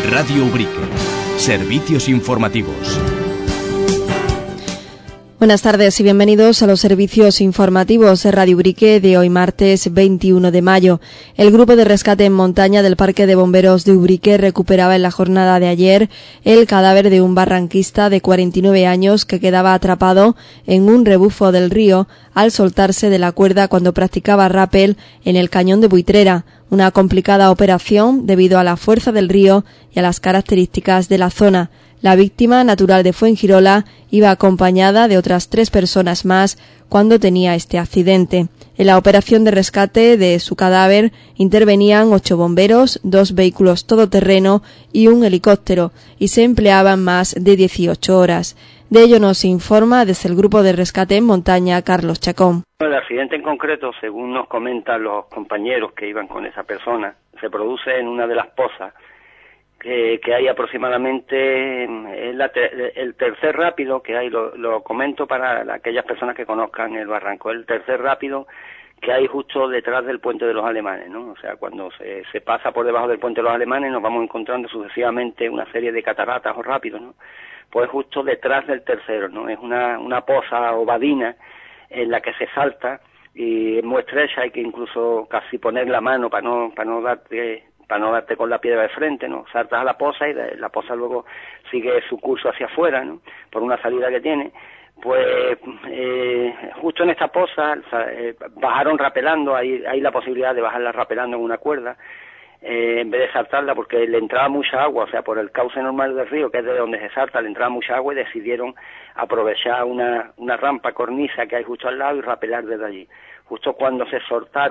Radio Ubrique. Servicios informativos. Buenas tardes y bienvenidos a los servicios informativos de Radio Ubrique de hoy martes 21 de mayo. El grupo de rescate en montaña del Parque de Bomberos de Ubrique recuperaba en la jornada de ayer el cadáver de un barranquista de 49 años que quedaba atrapado en un rebufo del río al soltarse de la cuerda cuando practicaba rápel en el cañón de Buitrera. Una complicada operación debido a la fuerza del río y a las características de la zona. La víctima, natural de Fuengirola, iba acompañada de otras 3 personas más cuando tenía este accidente. En la operación de rescate de su cadáver intervenían 8 bomberos, 2 vehículos todoterreno y un helicóptero, y se empleaban más de 18 horas. De ello nos informa desde el grupo de rescate en montaña Carlos Chacón. El accidente en concreto, según nos comentan los compañeros que iban con esa persona, se produce en una de las pozas que hay aproximadamente el tercer rápido que hay, lo comento para aquellas personas que conozcan el barranco, el tercer rápido que hay justo detrás del Puente de los Alemanes, ¿no? O sea, cuando se pasa por debajo del Puente de los Alemanes nos vamos encontrando sucesivamente una serie de cataratas o rápidos, ¿no? Pues justo detrás del tercero, ¿no? Es una poza ovadina en la que se salta y es muy estrecha, hay que incluso casi poner la mano para no darte con la piedra de frente, ¿no? Saltas a la poza y la poza luego sigue su curso hacia afuera, ¿no? Por una salida que tiene. Pues justo en esta poza bajaron rapelando, hay la posibilidad de bajarla rapelando en una cuerda, en vez de saltarla porque le entraba mucha agua, o sea, por el cauce normal del río, que es de donde se salta, le entraba mucha agua y decidieron aprovechar una rampa cornisa que hay justo al lado y rapelar desde allí. Justo cuando se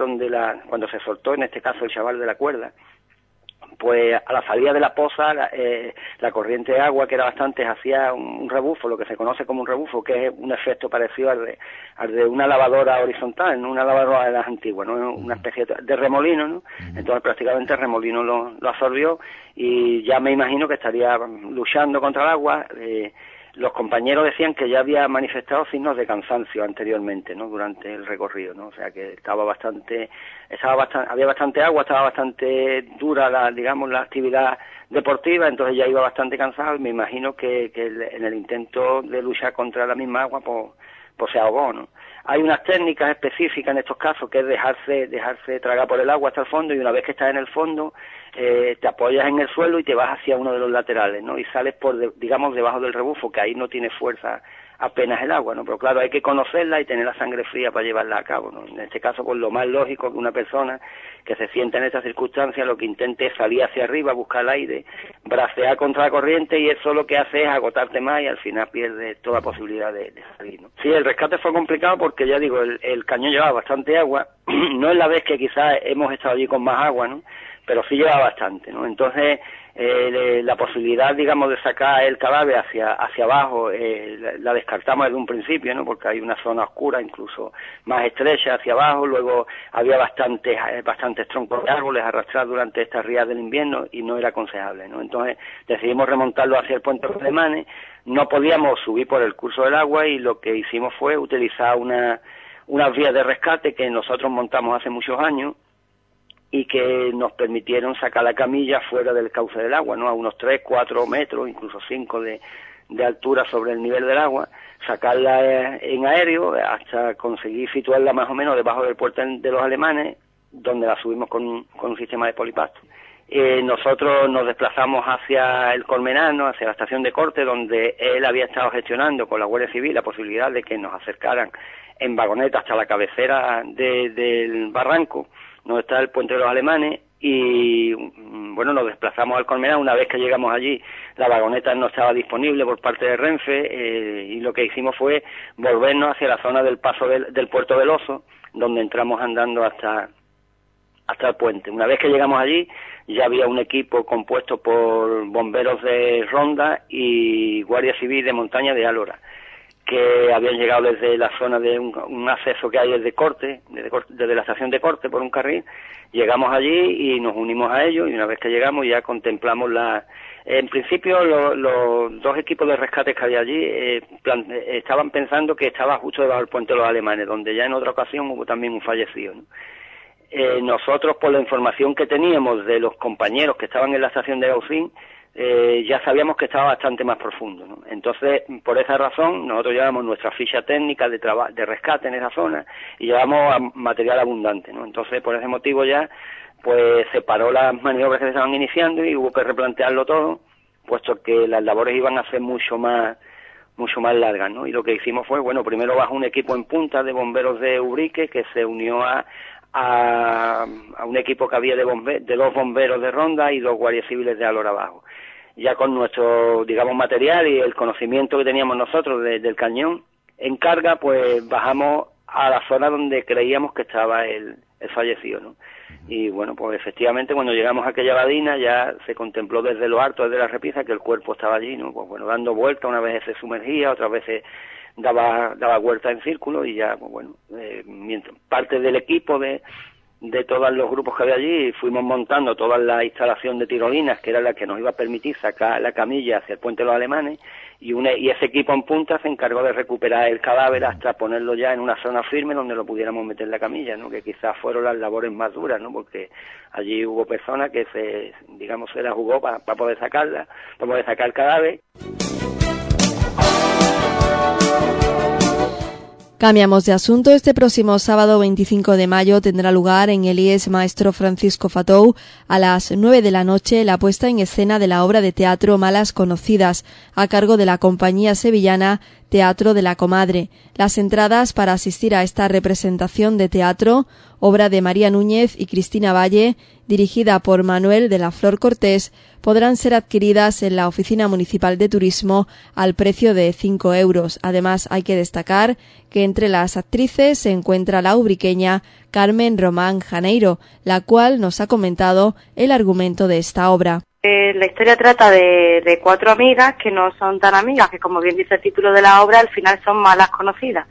soltó en este caso el chaval de la cuerda, pues a la salida de la poza la corriente de agua, que era bastante, hacía un rebufo, lo que se conoce como un rebufo, que es un efecto parecido al de una lavadora horizontal, no una lavadora de las antiguas, ¿no? Una especie de remolino, ¿no? Entonces prácticamente el remolino lo absorbió y ya me imagino que estaría luchando contra el agua. Los compañeros decían que ya había manifestado signos de cansancio anteriormente, ¿no? Durante el recorrido, ¿no? O sea que había bastante agua, estaba bastante dura la actividad deportiva, entonces ya iba bastante cansado y me imagino que en el intento de luchar contra la misma agua, pues se ahogó, ¿no? Hay unas técnicas específicas en estos casos, que es dejarse tragar por el agua hasta el fondo, y una vez que estás en el fondo, te apoyas en el suelo y te vas hacia uno de los laterales, ¿no? Y sales debajo del rebufo, que ahí no tiene fuerza apenas el agua, ¿no? Pero claro, hay que conocerla y tener la sangre fría para llevarla a cabo, ¿no? En este caso, pues lo más lógico que una persona que se sienta en estas circunstancias lo que intente es salir hacia arriba, buscar el aire, bracear contra la corriente, y eso lo que hace es agotarte más y al final pierdes toda posibilidad de salir, ¿no? Sí, el rescate fue complicado porque ya digo, el cañón llevaba bastante agua, no es la vez que quizás hemos estado allí con más agua, ¿no? Pero sí llevaba bastante, ¿no? Entonces, la posibilidad, digamos, de sacar el cadáver hacia abajo, la descartamos desde un principio, ¿no? Porque hay una zona oscura, incluso más estrecha hacia abajo, luego había bastantes troncos de árboles arrastrados durante estas rías del invierno y no era aconsejable, ¿no? Entonces decidimos remontarlo hacia el Puente de los Alemanes, no podíamos subir por el curso del agua y lo que hicimos fue utilizar unas vías de rescate que nosotros montamos hace muchos años y que nos permitieron sacar la camilla fuera del cauce del agua, ¿no? A unos 3, 4 metros, incluso 5 de altura sobre el nivel del agua, sacarla en aéreo hasta conseguir situarla más o menos debajo del Puente de los Alemanes, donde la subimos con un sistema de polipasto. Nosotros nos desplazamos hacia el Colmenano, hacia la estación de corte, donde él había estado gestionando con la Guardia Civil la posibilidad de que nos acercaran en vagoneta hasta la cabecera del barranco, donde está el Puente de los Alemanes, y bueno, nos desplazamos al Colmenar. Una vez que llegamos allí, la vagoneta no estaba disponible por parte de Renfe, y lo que hicimos fue volvernos hacia la zona del paso del Puerto del Oso, donde entramos andando hasta el puente. Una vez que llegamos allí, ya había un equipo compuesto por bomberos de Ronda y Guardia Civil de Montaña de Álora, que habían llegado desde la zona de un acceso que hay desde la estación de corte por un carril. Llegamos allí y nos unimos a ellos, y una vez que llegamos ya contemplamos en principio los 2 equipos de rescate que había allí estaban pensando que estaba justo debajo del Puente de los Alemanes, donde ya en otra ocasión hubo también un fallecido, ¿no? nosotros, por la información que teníamos de los compañeros que estaban en la estación de Gaucín, ya sabíamos que estaba bastante más profundo, ¿no? Entonces, por esa razón, nosotros llevamos nuestra ficha técnica de rescate en esa zona y llevamos material abundante, ¿no? Entonces, por ese motivo ya, pues se paró las maniobras que se estaban iniciando y hubo que replantearlo todo, puesto que las labores iban a ser mucho más largas, ¿no? Y lo que hicimos fue, bueno, primero bajó un equipo en punta de bomberos de Ubrique que se unió a un equipo que había de 2 bomberos de Ronda y 2 guardias civiles de Alhora Abajo. Ya con nuestro, digamos, material y el conocimiento que teníamos nosotros del cañón en carga, pues bajamos a la zona donde creíamos que estaba el fallecido, ¿no? Y bueno, pues efectivamente cuando llegamos a aquella badina ya se contempló desde lo alto, desde la repisa, que el cuerpo estaba allí, ¿no? Pues bueno, dando vueltas, una vez se sumergía, otras veces daba vueltas en círculo y ya, pues bueno, mientras parte del equipo de todos los grupos que había allí, fuimos montando toda la instalación de tirolinas, que era la que nos iba a permitir sacar la camilla hacia el puente de los Alemanes, y ese equipo en punta se encargó de recuperar el cadáver hasta ponerlo ya en una zona firme donde lo pudiéramos meter en la camilla, ¿no? Que quizás fueron las labores más duras, ¿no? Porque allí hubo personas que se la jugó para poder sacarla, para poder sacar el cadáver. Cambiamos de asunto. Este próximo sábado 25 de mayo tendrá lugar en el IES Maestro Francisco Fatou a las 9 de la noche la puesta en escena de la obra de teatro Malas Conocidas, a cargo de la compañía sevillana Teatro de la Comadre. Las entradas para asistir a esta representación de teatro, obra de María Núñez y Cristina Valle, dirigida por Manuel de la Flor Cortés, podrán ser adquiridas en la Oficina Municipal de Turismo al precio de 5 euros. Además, hay que destacar que entre las actrices se encuentra la ubriqueña Carmen Román Janeiro, la cual nos ha comentado el argumento de esta obra. La historia trata de 4 amigas que no son tan amigas, que como bien dice el título de la obra, al final son malas conocidas.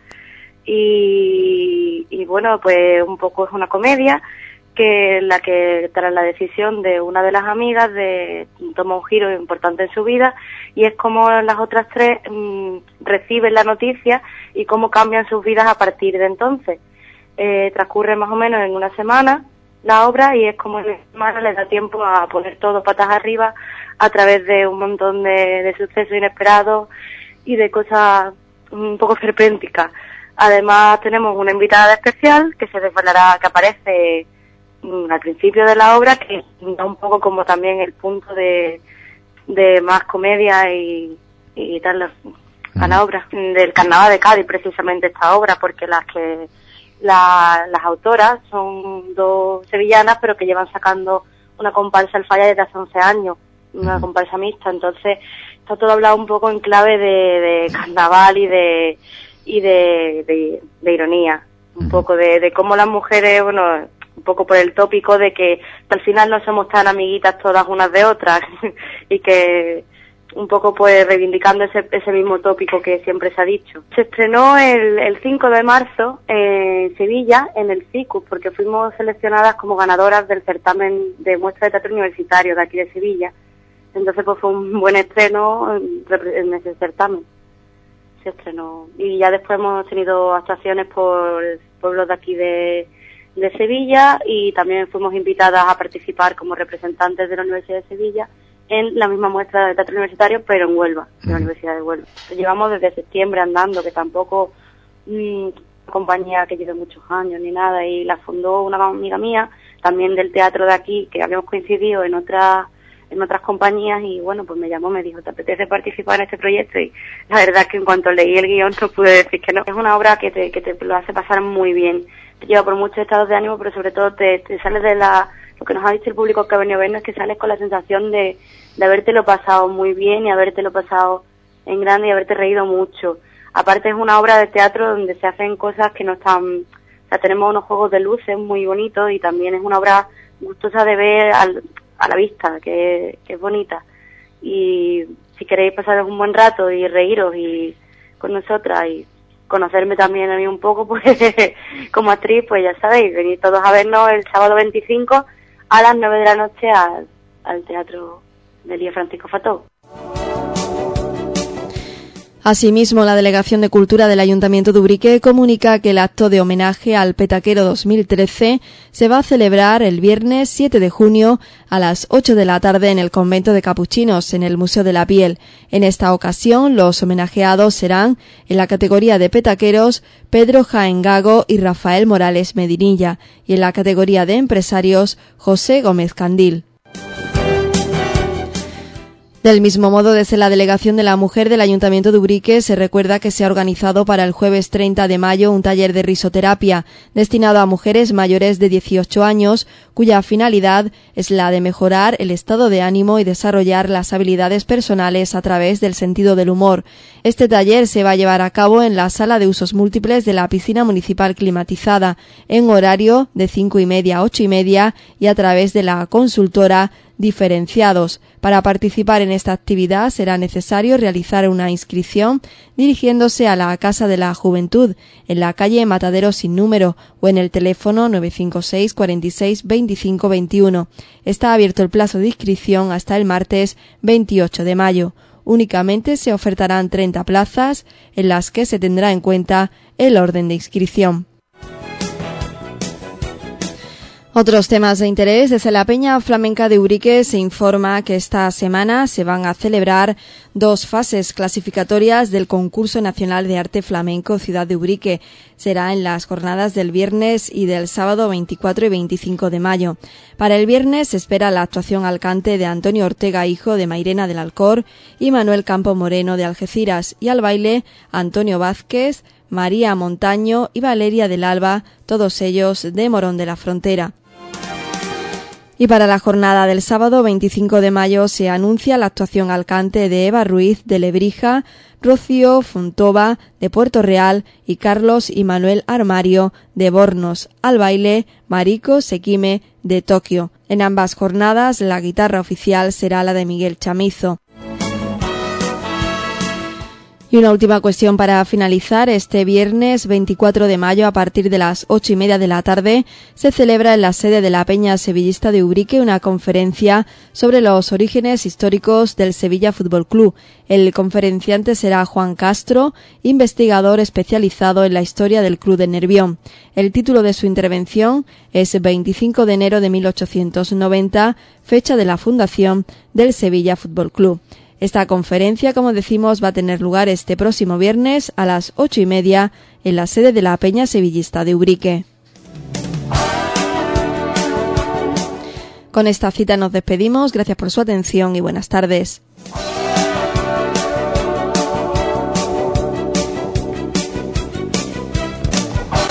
Y bueno, pues un poco es una comedia que tras la decisión de una de las amigas toma un giro importante en su vida, y es como las otras 3 reciben la noticia y cómo cambian sus vidas a partir de entonces. Transcurre más o menos en una semana la obra, y es como en una semana les da tiempo a poner todo patas arriba a través de un montón de sucesos inesperados y de cosas un poco esperpénticas. Además tenemos una invitada especial que se desvelará, que aparece al principio de la obra, que da un poco como también el punto de más comedia y tal a la obra. Del Carnaval de Cádiz, precisamente esta obra, porque las autoras son 2 sevillanas, pero que llevan sacando una comparsa al Falla desde hace 11 años, una comparsa mixta. Entonces está todo hablado un poco en clave de carnaval y de ironía, un poco de cómo las mujeres, bueno, un poco por el tópico de que al final no somos tan amiguitas todas unas de otras y que un poco pues reivindicando ese mismo tópico que siempre se ha dicho. Se estrenó el 5 de marzo en Sevilla, en el CICUS, porque fuimos seleccionadas como ganadoras del certamen de muestra de teatro universitario de aquí de Sevilla. Entonces pues fue un buen estreno en ese certamen. Se estrenó. Y ya después hemos tenido actuaciones por pueblos de aquí de Sevilla, y también fuimos invitadas a participar como representantes de la Universidad de Sevilla en la misma muestra de teatro universitario, pero en Huelva, en la Universidad de Huelva. Llevamos desde septiembre andando, que tampoco una compañía que lleve muchos años ni nada, y la fundó una amiga mía, también del teatro de aquí, que habíamos coincidido en otras compañías, y bueno, pues me llamó, me dijo, ¿te apetece participar en este proyecto? Y la verdad es que en cuanto leí el guión no pude decir que no. Es una obra que te lo hace pasar muy bien, te lleva por muchos estados de ánimo, pero sobre todo te sales de lo que nos ha dicho el público que ha venido a vernos, es que sales con la sensación de habértelo pasado muy bien y habértelo pasado en grande y haberte reído mucho. Aparte es una obra de teatro donde se hacen cosas que no están, o sea, tenemos unos juegos de luces muy bonitos, y también es una obra gustosa de ver a la vista, que es bonita. Y si queréis pasaros un buen rato y reíros y con nosotras y conocerme también a mí un poco, pues como actriz, pues ya sabéis, venid todos a vernos el sábado 25 a las 9 de la noche al Teatro del IES Francisco Fatou. Asimismo, la Delegación de Cultura del Ayuntamiento de Ubrique comunica que el acto de homenaje al Petaquero 2013 se va a celebrar el viernes 7 de junio a las 8 de la tarde en el Convento de Capuchinos, en el Museo de la Piel. En esta ocasión, los homenajeados serán, en la categoría de petaqueros, Pedro Jaén Gago y Rafael Morales Medinilla, y en la categoría de empresarios, José Gómez Candil. Del mismo modo, desde la Delegación de la Mujer del Ayuntamiento de Ubrique se recuerda que se ha organizado para el jueves 30 de mayo un taller de risoterapia destinado a mujeres mayores de 18 años, cuya finalidad es la de mejorar el estado de ánimo y desarrollar las habilidades personales a través del sentido del humor. Este taller se va a llevar a cabo en la sala de usos múltiples de la piscina municipal climatizada, en horario de 5:30 a 8:30 y a través de la consultora Diferenciados. Para participar en esta actividad será necesario realizar una inscripción dirigiéndose a la Casa de la Juventud, en la calle Matadero sin número, o en el teléfono 956 46 25 21. Está abierto el plazo de inscripción hasta el martes 28 de mayo. Únicamente se ofertarán 30 plazas, en las que se tendrá en cuenta el orden de inscripción. Otros temas de interés. Desde la Peña Flamenca de Ubrique se informa que esta semana se van a celebrar 2 fases clasificatorias del Concurso Nacional de Arte Flamenco Ciudad de Ubrique. Será en las jornadas del viernes y del sábado 24 y 25 de mayo. Para el viernes se espera la actuación al cante de Antonio Ortega, hijo de Mairena del Alcor, y Manuel Campo Moreno de Algeciras, y al baile Antonio Vázquez, María Montaño y Valeria del Alba, todos ellos de Morón de la Frontera. Y para la jornada del sábado 25 de mayo se anuncia la actuación al cante de Eva Ruiz de Lebrija, Rocío Fontova de Puerto Real y Carlos y Manuel Armario de Bornos, al baile Mariko Sekime de Tokio. En ambas jornadas la guitarra oficial será la de Miguel Chamizo. Y una última cuestión para finalizar. Este viernes 24 de mayo, a partir de las 8:30 de la tarde, se celebra en la sede de la Peña Sevillista de Ubrique una conferencia sobre los orígenes históricos del Sevilla Fútbol Club. El conferenciante será Juan Castro, investigador especializado en la historia del Club de Nervión. El título de su intervención es 25 de enero de 1890, fecha de la fundación del Sevilla Fútbol Club. Esta conferencia, como decimos, va a tener lugar este próximo viernes a las 8:30 en la sede de la Peña Sevillista de Ubrique. Con esta cita nos despedimos. Gracias por su atención y buenas tardes.